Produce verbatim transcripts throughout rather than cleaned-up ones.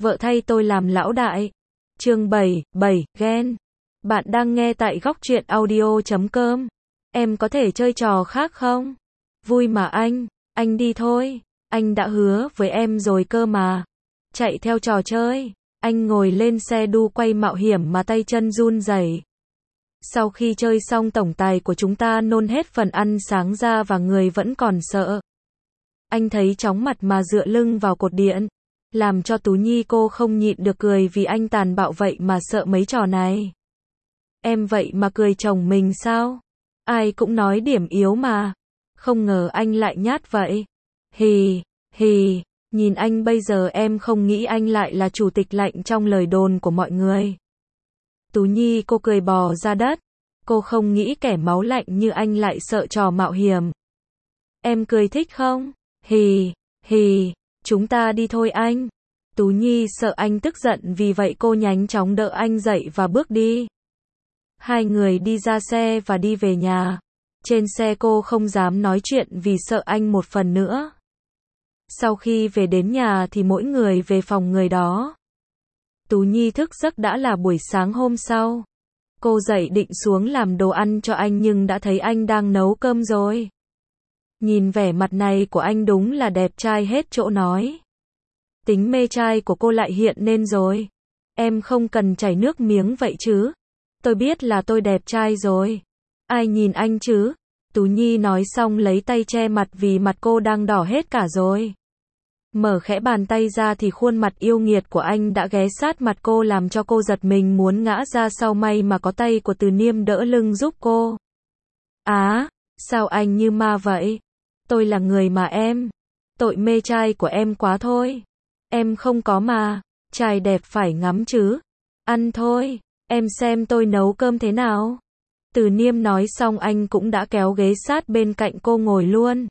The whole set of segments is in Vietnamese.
vợ thay tôi làm lão đại. Chương bảy, bảy, ghen. Bạn đang nghe tại góc truyện audio chấm com. Em có thể chơi trò khác không? Vui mà anh, anh đi thôi. Anh đã hứa với em rồi cơ mà. Chạy theo trò chơi. Anh ngồi lên xe đu quay mạo hiểm mà tay chân run rẩy. Sau khi chơi xong tổng tài của chúng ta nôn hết phần ăn sáng ra và người vẫn còn sợ. Anh thấy chóng mặt mà dựa lưng vào cột điện. Làm cho Tú Nhi cô không nhịn được cười vì anh tàn bạo vậy mà sợ mấy trò này. Em vậy mà cười chồng mình sao? Ai cũng nói điểm yếu mà. Không ngờ anh lại nhát vậy. Hì, hì, nhìn anh bây giờ em không nghĩ anh lại là chủ tịch lạnh trong lời đồn của mọi người. Tú Nhi cô cười bò ra đất. Cô không nghĩ kẻ máu lạnh như anh lại sợ trò mạo hiểm. Em cười thích không? Hì, hì, chúng ta đi thôi anh. Tú Nhi sợ anh tức giận vì vậy cô nhanh chóng đỡ anh dậy và bước đi. Hai người đi ra xe và đi về nhà. Trên xe cô không dám nói chuyện vì sợ anh một phần nữa. Sau khi về đến nhà thì mỗi người về phòng người đó. Tú Nhi thức giấc đã là buổi sáng hôm sau. Cô dậy định xuống làm đồ ăn cho anh nhưng đã thấy anh đang nấu cơm rồi. Nhìn vẻ mặt này của anh đúng là đẹp trai hết chỗ nói. Tính mê trai của cô lại hiện lên rồi. Em không cần chảy nước miếng vậy chứ. Tôi biết là tôi đẹp trai rồi. Ai nhìn anh chứ? Tú Nhi nói xong lấy tay che mặt vì mặt cô đang đỏ hết cả rồi. Mở khẽ bàn tay ra thì khuôn mặt yêu nghiệt của anh đã ghé sát mặt cô làm cho cô giật mình muốn ngã ra sau, may mà có tay của Từ Niêm đỡ lưng giúp cô. Á, sao anh như ma vậy? Tôi là người mà em. Tội mê trai của em quá thôi. Em không có mà. Trai đẹp phải ngắm chứ. Ăn thôi, em xem tôi nấu cơm thế nào. Từ Niêm nói xong anh cũng đã kéo ghế sát bên cạnh cô ngồi luôn.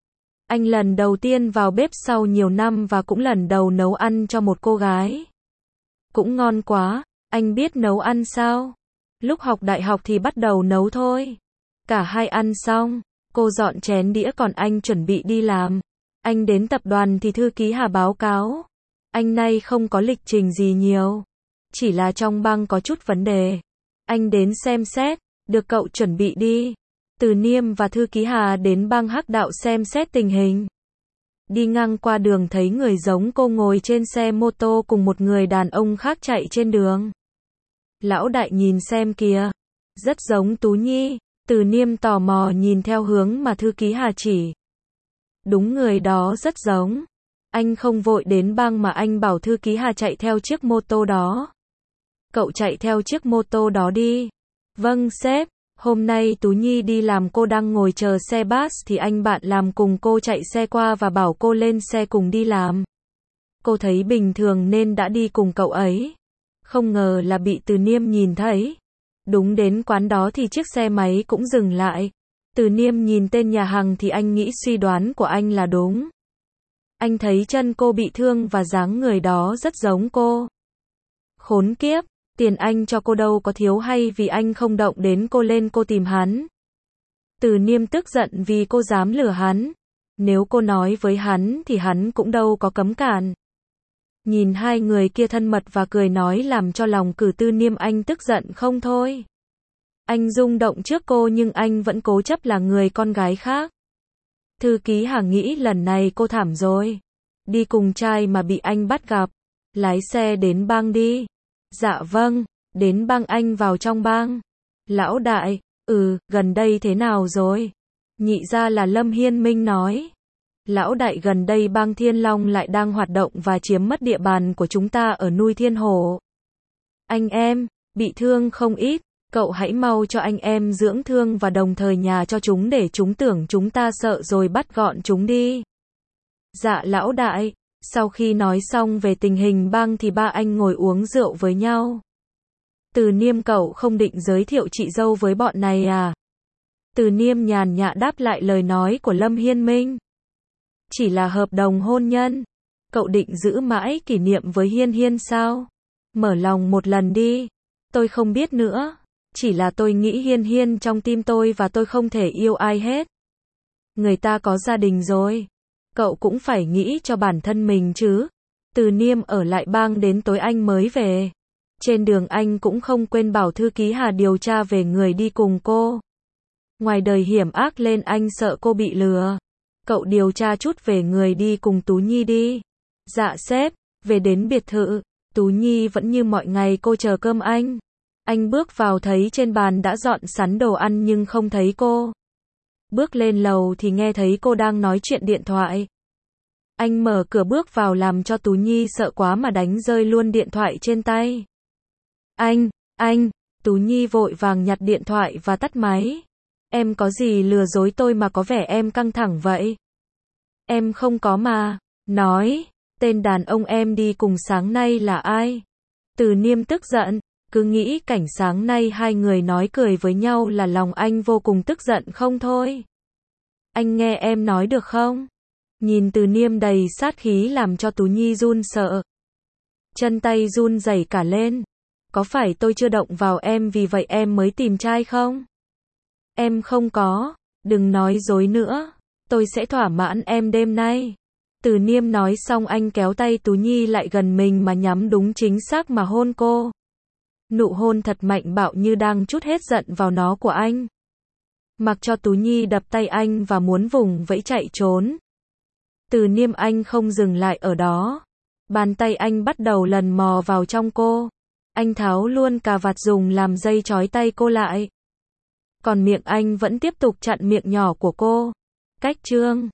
Anh lần đầu tiên vào bếp sau nhiều năm và cũng lần đầu nấu ăn cho một cô gái. Cũng ngon quá, anh biết nấu ăn sao? Lúc học đại học thì bắt đầu nấu thôi. Cả hai ăn xong, cô dọn chén đĩa còn anh chuẩn bị đi làm. Anh đến tập đoàn thì thư ký Hà báo cáo. Anh nay không có lịch trình gì nhiều. Chỉ là trong bang có chút vấn đề. Anh đến xem xét, được cậu chuẩn bị đi. Từ Niêm và thư ký Hà đến bang Hắc Đạo xem xét tình hình. Đi ngang qua đường thấy người giống cô ngồi trên xe mô tô cùng một người đàn ông khác chạy trên đường. Lão đại nhìn xem kìa. Rất giống Tú Nhi. Từ Niêm tò mò nhìn theo hướng mà thư ký Hà chỉ. Đúng, người đó rất giống. Anh không vội đến bang mà anh bảo thư ký Hà chạy theo chiếc mô tô đó. Cậu chạy theo chiếc mô tô đó đi. Vâng sếp. Hôm nay Tú Nhi đi làm, cô đang ngồi chờ xe bus thì anh bạn làm cùng cô chạy xe qua và bảo cô lên xe cùng đi làm. Cô thấy bình thường nên đã đi cùng cậu ấy. Không ngờ là bị Từ Niêm nhìn thấy. Đúng đến quán đó thì chiếc xe máy cũng dừng lại. Từ Niêm nhìn tên nhà hàng thì anh nghĩ suy đoán của anh là đúng. Anh thấy chân cô bị thương và dáng người đó rất giống cô. Khốn kiếp, tiền anh cho cô đâu có thiếu hay vì anh không động đến cô lên cô tìm hắn. Từ Niêm tức giận vì cô dám lừa hắn. Nếu cô nói với hắn thì hắn cũng đâu có cấm cản. Nhìn hai người kia thân mật và cười nói làm cho lòng Cử Từ Niêm anh tức giận không thôi. Anh rung động trước cô nhưng anh vẫn cố chấp là người con gái khác. Thư ký Hà nghĩ lần này cô thảm rồi. Đi cùng trai mà bị anh bắt gặp. Lái xe đến bang đi. Dạ vâng, đến bang. Anh vào trong bang. Lão đại, ừ, gần đây thế nào rồi? Nhị ra là Lâm Hiên Minh nói. Lão đại, gần đây bang Thiên Long lại đang hoạt động và chiếm mất địa bàn của chúng ta ở núi Thiên Hổ. Anh em, bị thương không ít, cậu hãy mau cho anh em dưỡng thương và đồng thời nhà cho chúng để chúng tưởng chúng ta sợ rồi bắt gọn chúng đi. Dạ lão đại. Sau khi nói xong về tình hình bang thì ba anh ngồi uống rượu với nhau. Từ Niêm, cậu không định giới thiệu chị dâu với bọn này à? Từ Niêm nhàn nhã đáp lại lời nói của Lâm Hiên Minh. Chỉ là hợp đồng hôn nhân. Cậu định giữ mãi kỷ niệm với Hiên Hiên sao? Mở lòng một lần đi. Tôi không biết nữa. Chỉ là tôi nghĩ Hiên Hiên trong tim tôi và tôi không thể yêu ai hết. Người ta có gia đình rồi. Cậu cũng phải nghĩ cho bản thân mình chứ. Từ Niêm ở lại bang đến tối anh mới về. Trên đường anh cũng không quên bảo thư ký Hà điều tra về người đi cùng cô. Ngoài đời hiểm ác lên anh sợ cô bị lừa. Cậu điều tra chút về người đi cùng Tú Nhi đi. Dạ sếp. Về đến biệt thự, Tú Nhi vẫn như mọi ngày cô chờ cơm anh. Anh bước vào thấy trên bàn đã dọn sẵn đồ ăn nhưng không thấy cô. Bước lên lầu thì nghe thấy cô đang nói chuyện điện thoại. Anh mở cửa bước vào làm cho Tú Nhi sợ quá mà đánh rơi luôn điện thoại trên tay. Anh, anh, Tú Nhi vội vàng nhặt điện thoại và tắt máy. Em có gì lừa dối tôi mà có vẻ em căng thẳng vậy? Em không có mà. Nói, tên đàn ông em đi cùng sáng nay là ai? Từ Niêm tức giận, cứ nghĩ cảnh sáng nay hai người nói cười với nhau là lòng anh vô cùng tức giận không thôi. Anh nghe em nói được không? Nhìn Từ Niêm đầy sát khí làm cho Tú Nhi run sợ. Chân tay run rẩy cả lên. Có phải tôi chưa động vào em vì vậy em mới tìm trai không? Em không có, đừng nói dối nữa. Tôi sẽ thỏa mãn em đêm nay. Từ Niêm nói xong anh kéo tay Tú Nhi lại gần mình mà nhắm đúng chính xác mà hôn cô. Nụ hôn thật mạnh bạo như đang trút hết giận vào nó của anh. Mặc cho Tú Nhi đập tay anh và muốn vùng vẫy chạy trốn. Từ Niêm anh không dừng lại ở đó. Bàn tay anh bắt đầu lần mò vào trong cô. Anh tháo luôn cà vạt dùng làm dây trói tay cô lại. Còn miệng anh vẫn tiếp tục chặn miệng nhỏ của cô. Cách chương